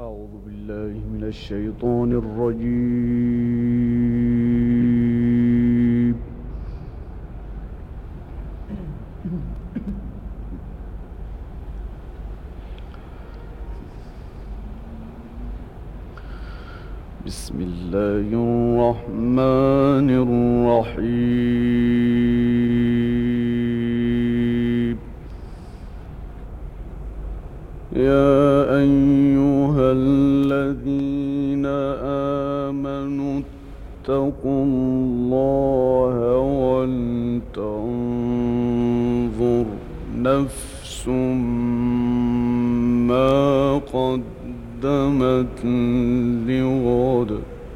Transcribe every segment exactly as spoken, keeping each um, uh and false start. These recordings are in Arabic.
أعوذ بالله من الشيطان الرجيم. بسم الله الرحمن الرحيم. يا أيها الذين آمنوا اتقوا الله ولتنظر نفس ما قدمت لغد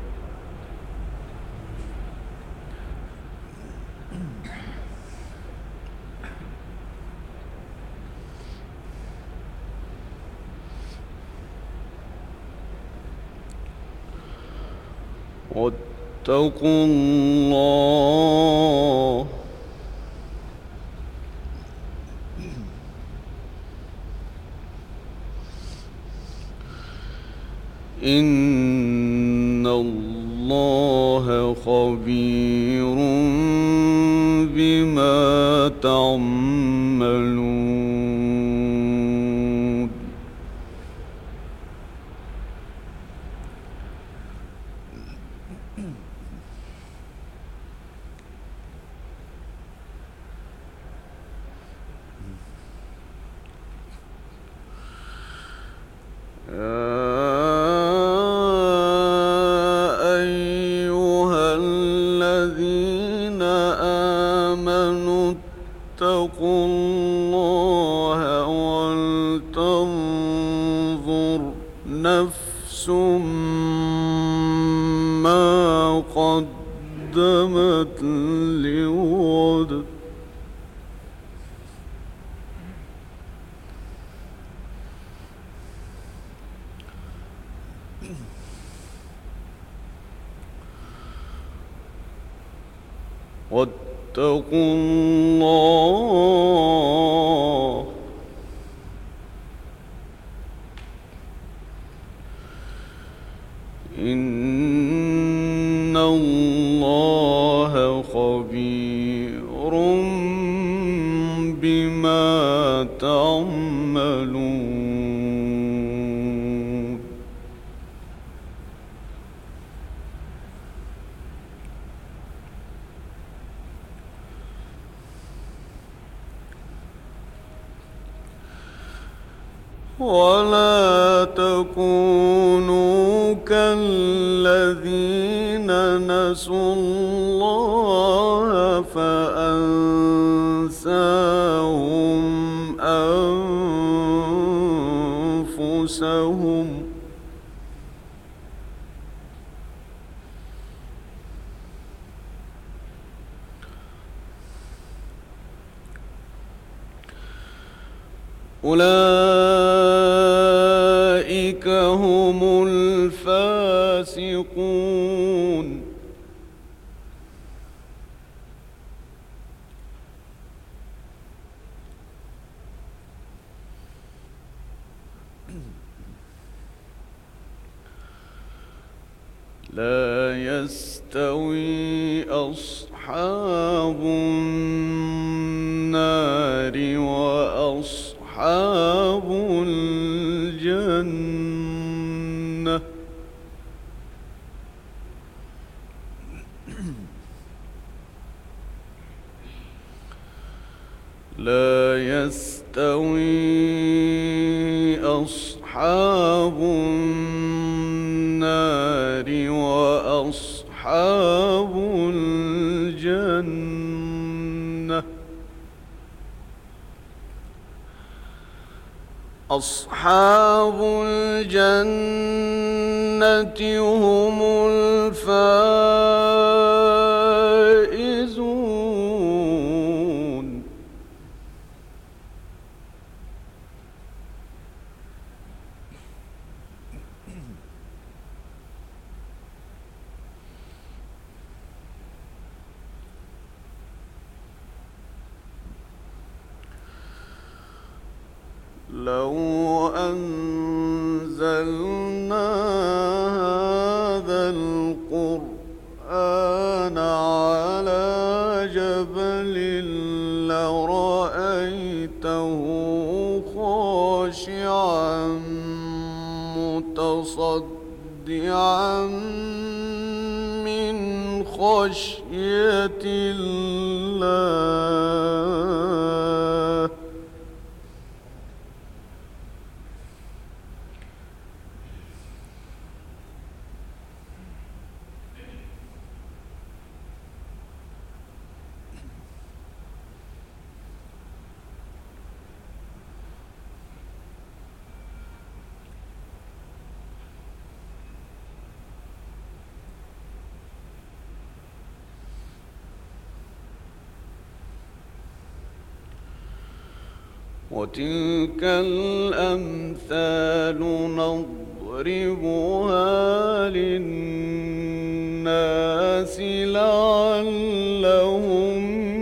واتقوا الله إن الله خبير بما تعملون. اتقوا الله ولتنظر نفس ما قدمت لغد واتقوا الله إن الله خبير بما تعملون. ولا تكونوا كالذين نسوا الله فأنساهم أنفسهم أولئك هم الفاسقون. لا يستوي أصحاب النار وأصحاب الجنة لا يستوي أصحاب النار وأصحاب الجنة أصحاب الجنة هم الفائزون. لو أنزلنا رأيته خاشعا متصدعا من خشية الله. وتلك الأمثال نضربها للناس لعلهم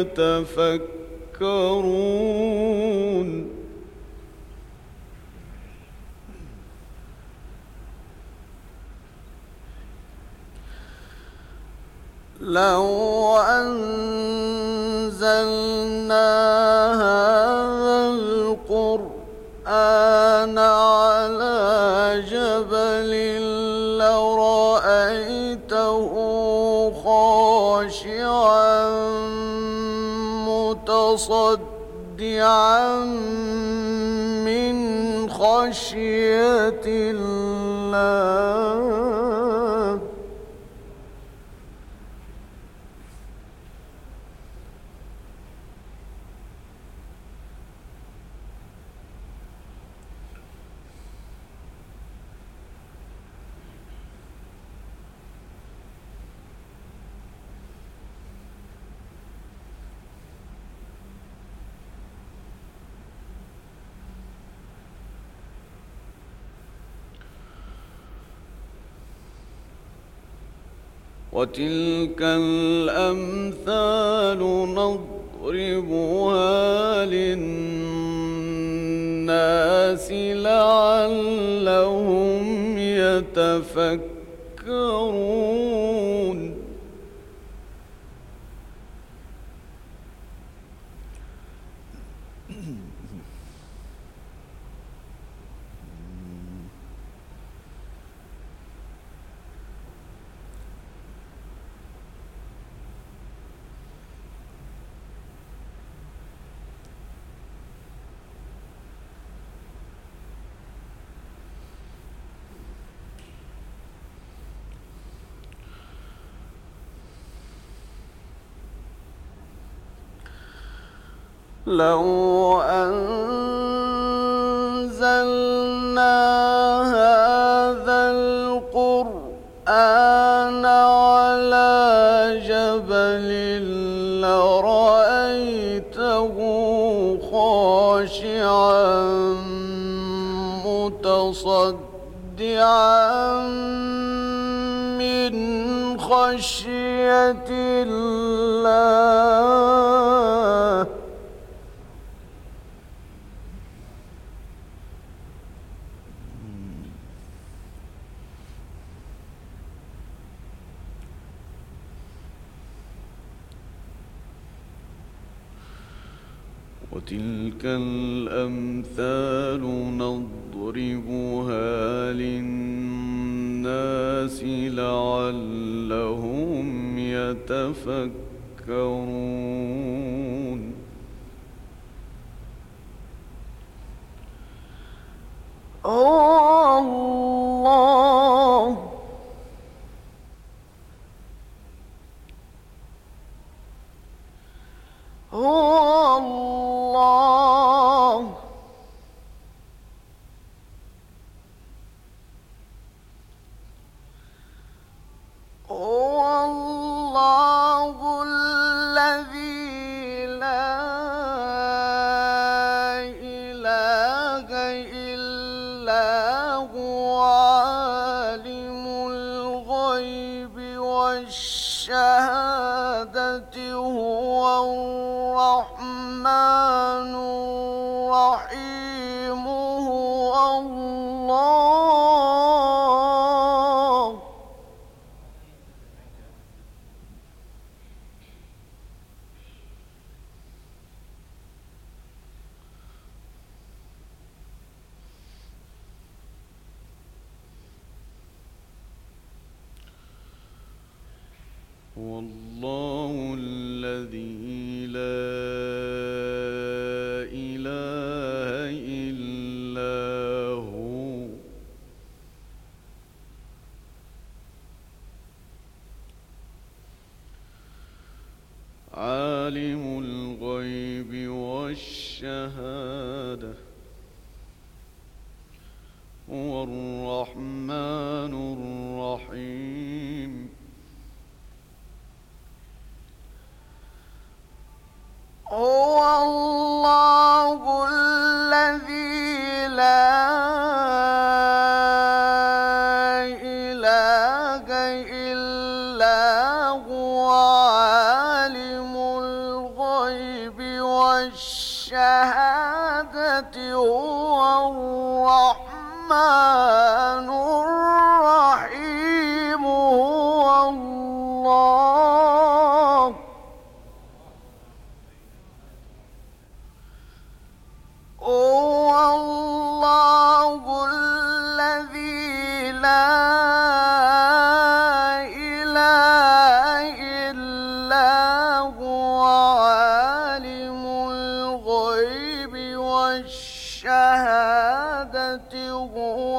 يتفكرون. لو أنزلنا هذا القرآن على جبل لرأيته خاشعا متصدعا من خشية الله. وتلك الأمثال نضربها للناس لعلهم يتفكرون. لو أنزلنا هذا القرآن على جبل لرأيته خاشعا متصدعا من خشية الله. وتلك الأمثال نضربها للناس لعلهم يتفكرون. الله هو الله هو الله الذي لا إله إلا هو عالم الغيب والشهادة هو الرحمن الرحيم هو الله. هو الله الذي لا إله إلا هو عالم الغيب والشهادة هو الرحمن الرحيم هو الله الذي لا إله إلا هو عالم الغيب والشهادة هو الرحمن الرحيم هو الله هو الله الذي لا إله إلا هو عالم الغيب والشهادة هو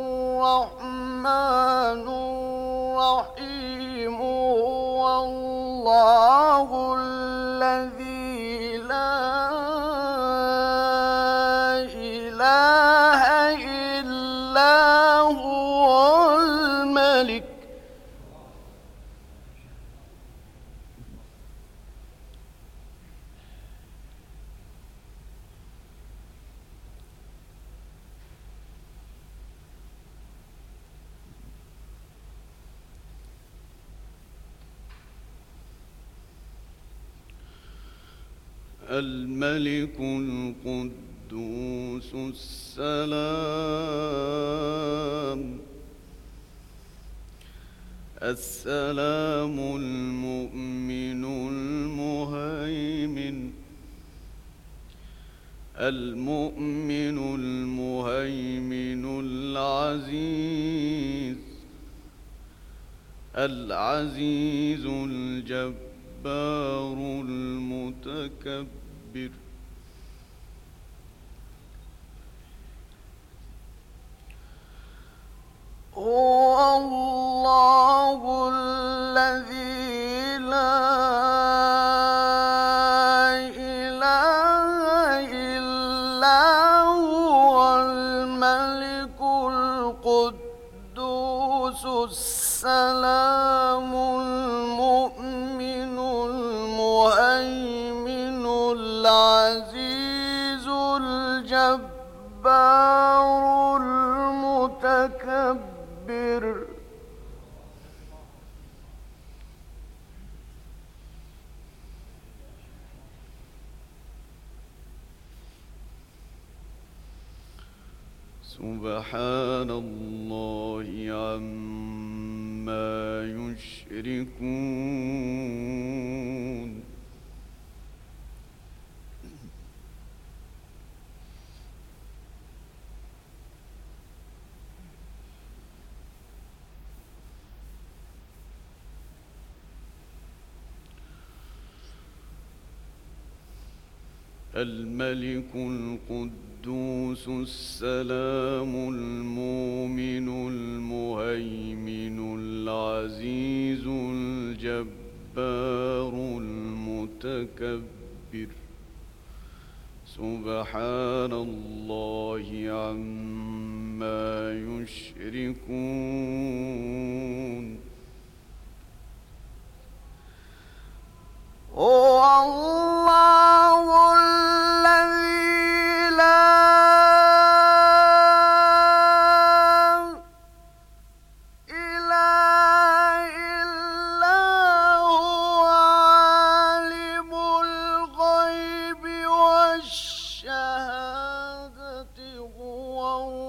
الرحمن الرحيم هو الله الذي لا إله إلا هو الملك الملك القدوس السلام السلام المؤمن المهيمن المؤمن المهيمن العزيز العزيز الجبار المتكبر هو الله الذي لا إله إلا هو الملك القدوس السلام المؤمن المهيمن العزيز الجبار المتكبر سبحان الله عما يشركون الملك القدوس السلام المؤمن المهيمن العزيز الجبار المتكبر سبحان الله عما يشركون هو الله الذي لا إله إلا هو عالم الغيب والشهادة هو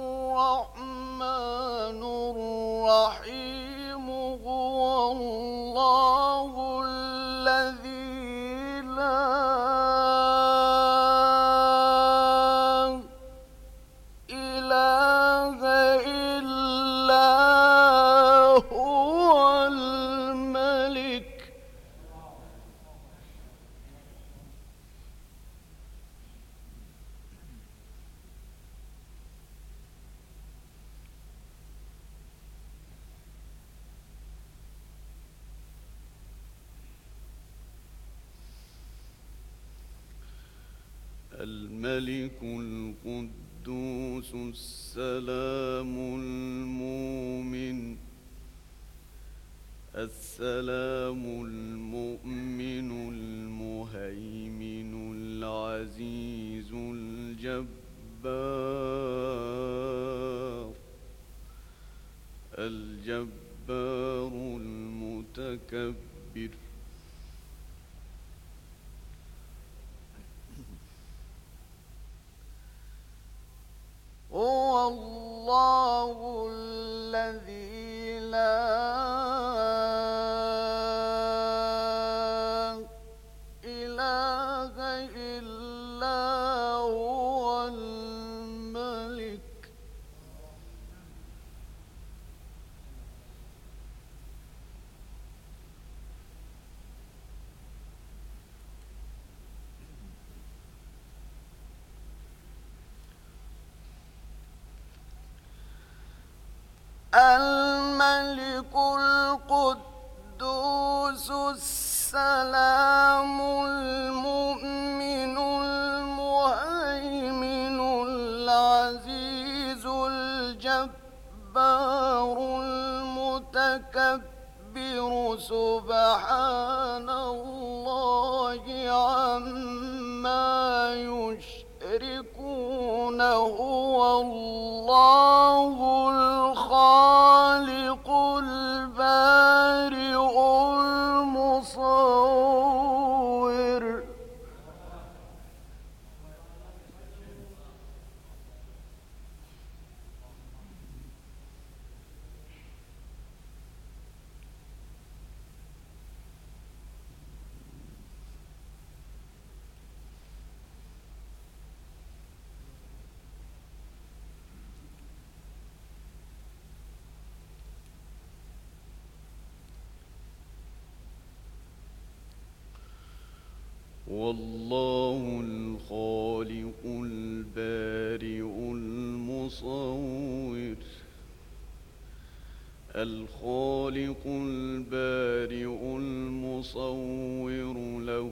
الرحمن الرحيم هو الله الذي لا إله إلا هو الملك الملك القدوس السلام المؤمن السلام المؤمن المهيمن العزيز الجبار الجبار المتكبر هو الله الذي لا إله إلا هو الملك الملك القدوس السلام المؤمن المهيمن العزيز الجبار المتكبر سبحان الله عما يشركون هو الله الخالق البارئ المصور والله الخالق البارئ المصور الخالق البارئ المصور له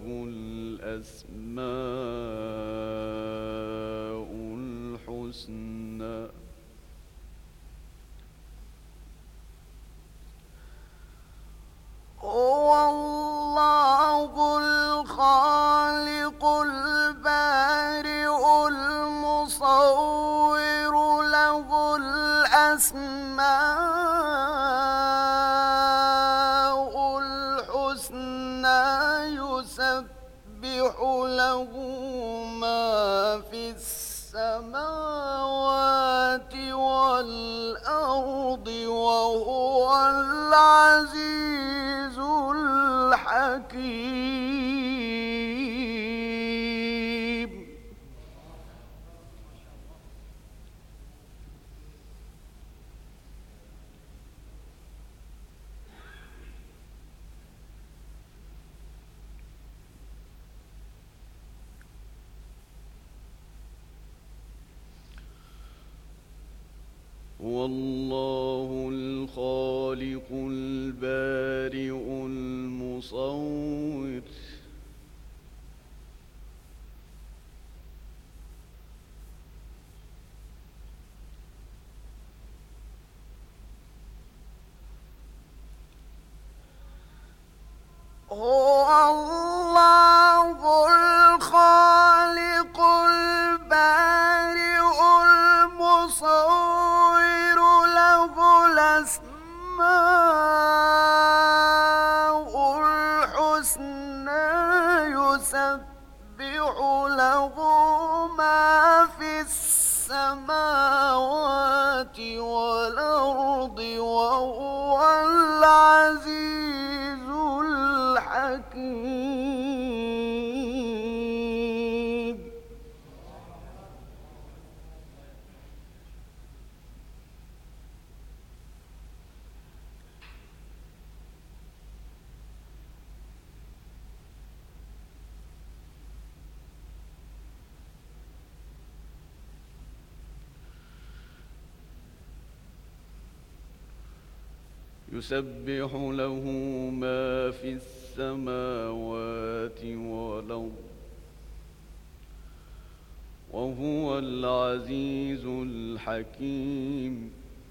الأسماء الحسنى هو الله الخالق البارئ المصور له الأسماء الحسنى يسبح له ما في السماوات والأرض وهو العزيز الحكيم هو الله الخالق البارئ المصور هو الله الخالق البارئ المصور له الأسماء الحسنى يسبح له ما في السماوات والأرض وهو العزيز الحكيم يسبح له ما في السماوات والأرض وهو العزيز الحكيم.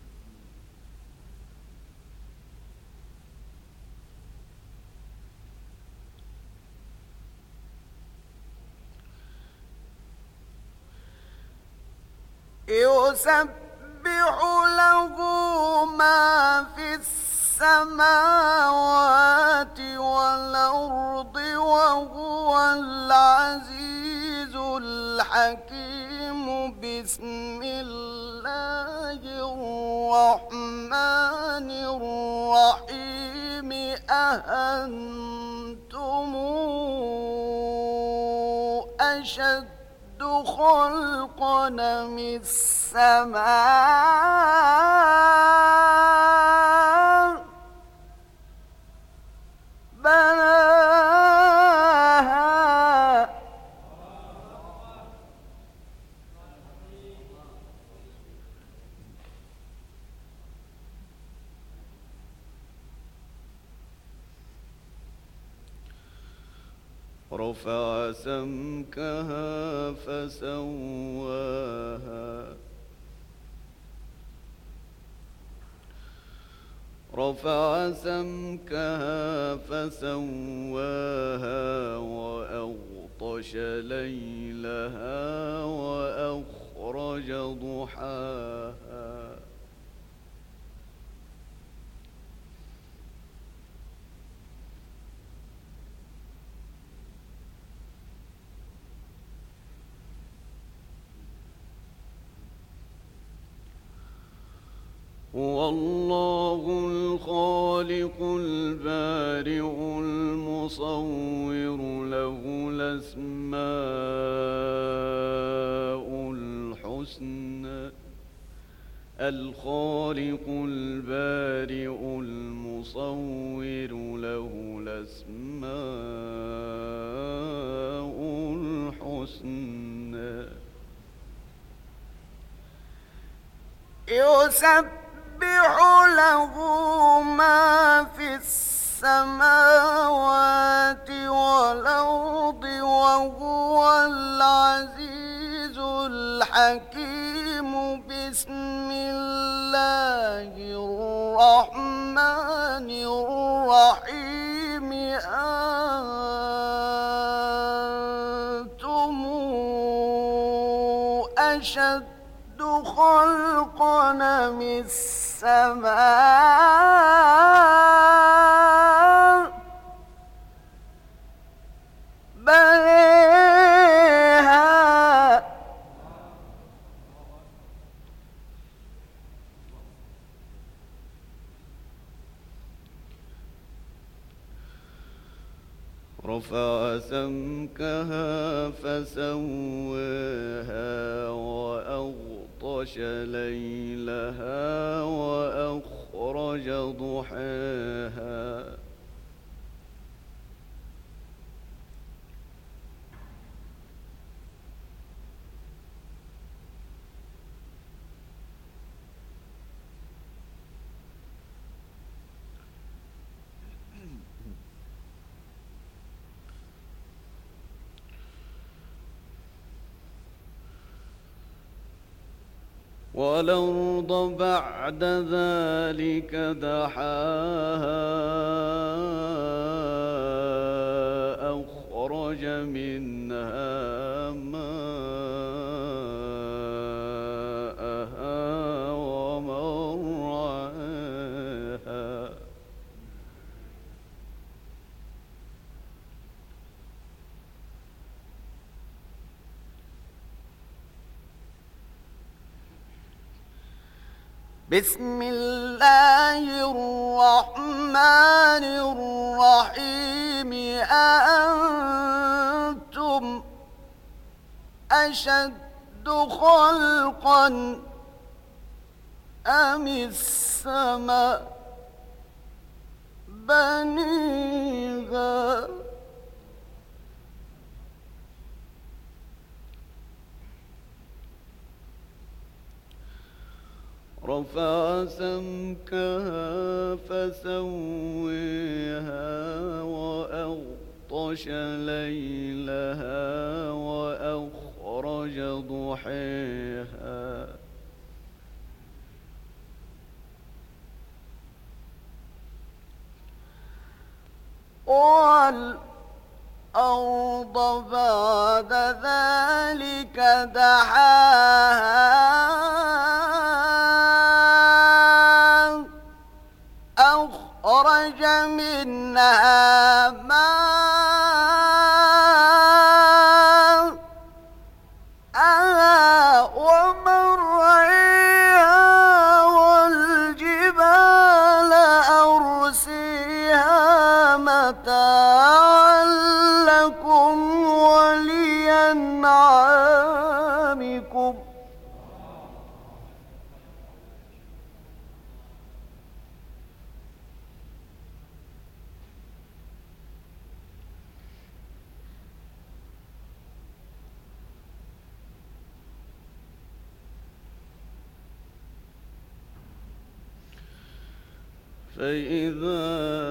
يسبح له ما في السماوات والأرض وهو العزيز الحكيم. بسم الله الرحمن الرحيم. أأنتم أشد خلقا من السماء بناها رفع سمكها فسواها رفع سمكها فسواها وأغطش ليلها وأخرج ضحاها. هو الله الخالق البارئ المصور له الأسماء الحسنى. الخالق البارئ المصور له الأسماء الحسنى. يسبح له ما في السماوات والأرض وهو العزيز الحكيم. بسم الله الرحمن الرحيم. أنتم أشد خلقا من السماء بناها رفع سمكها فسواها وأغطش ليلها وأخرج ضحاها. والأرض بعد ذلك دحاها أخرج منها ماءها ومرعاها. بسم الله الرحمن الرحيم. أأنتم أشد خلقا أم السماء بنيها رفع سمكها فسويها وأغطش ليلها وأخرج ضحاها طحيها والأرض بعد ذلك دحاها أخرج منها ماءها ومرعيها والجبال أرسيها متاعا لكم ولأنعامكم فإذا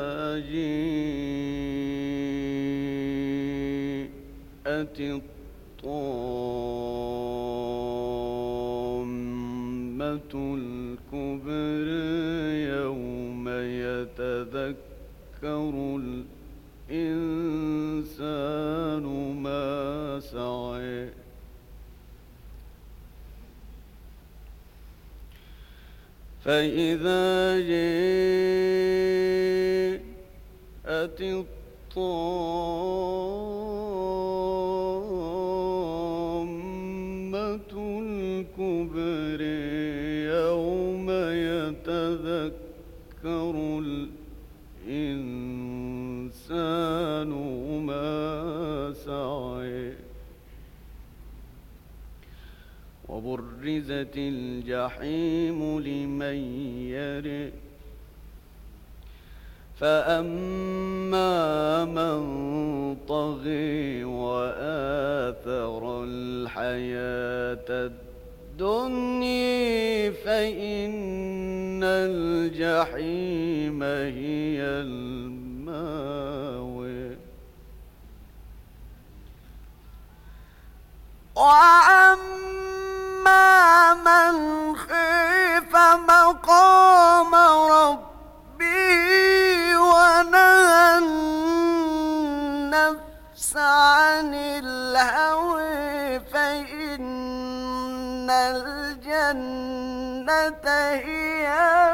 جاءت الطامة الكبرى يوم يتذكر الإنسان ما سعى فإذا جاءت الطامة الكبرى يوم يتذكر الإنسان ما سعى وبرزت الجحيم لمن يرى فأما من طغى وآثر الحياة الدنيا فإن الجحيم هي المأوى وأما من خيف مقام ربه ونهى النفس عن الهوى فإن الجنة هي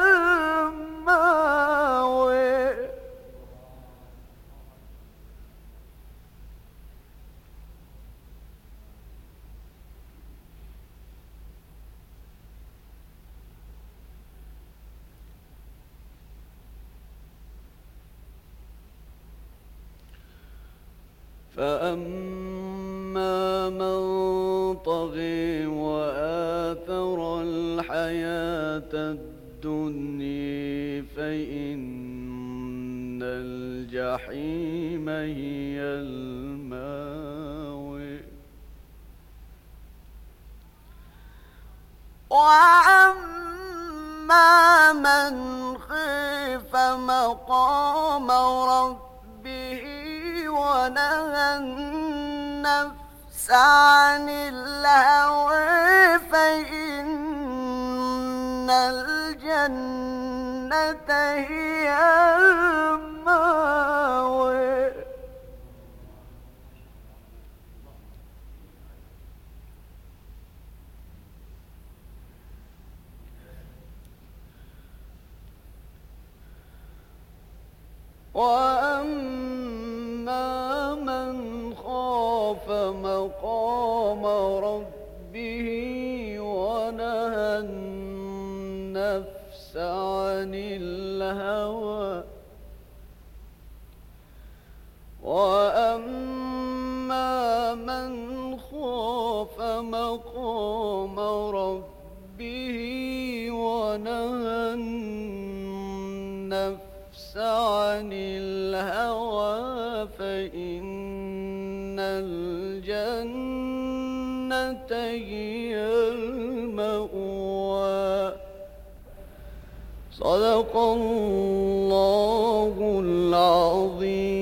المأوى فأما من طغى وآثر الحياة الدنيا فإن الجحيم هي المأوى وأما من خيف مقام ربه ونهى النفس عن الهوى فإن الجنة هي المأوى وأما من خاف مقام ربه ونهى النفس عن الهوى وأما من خاف مقام ربه ونهى النفس عن الهوى فإن الجنة هي المأوى صدق الله العظيم.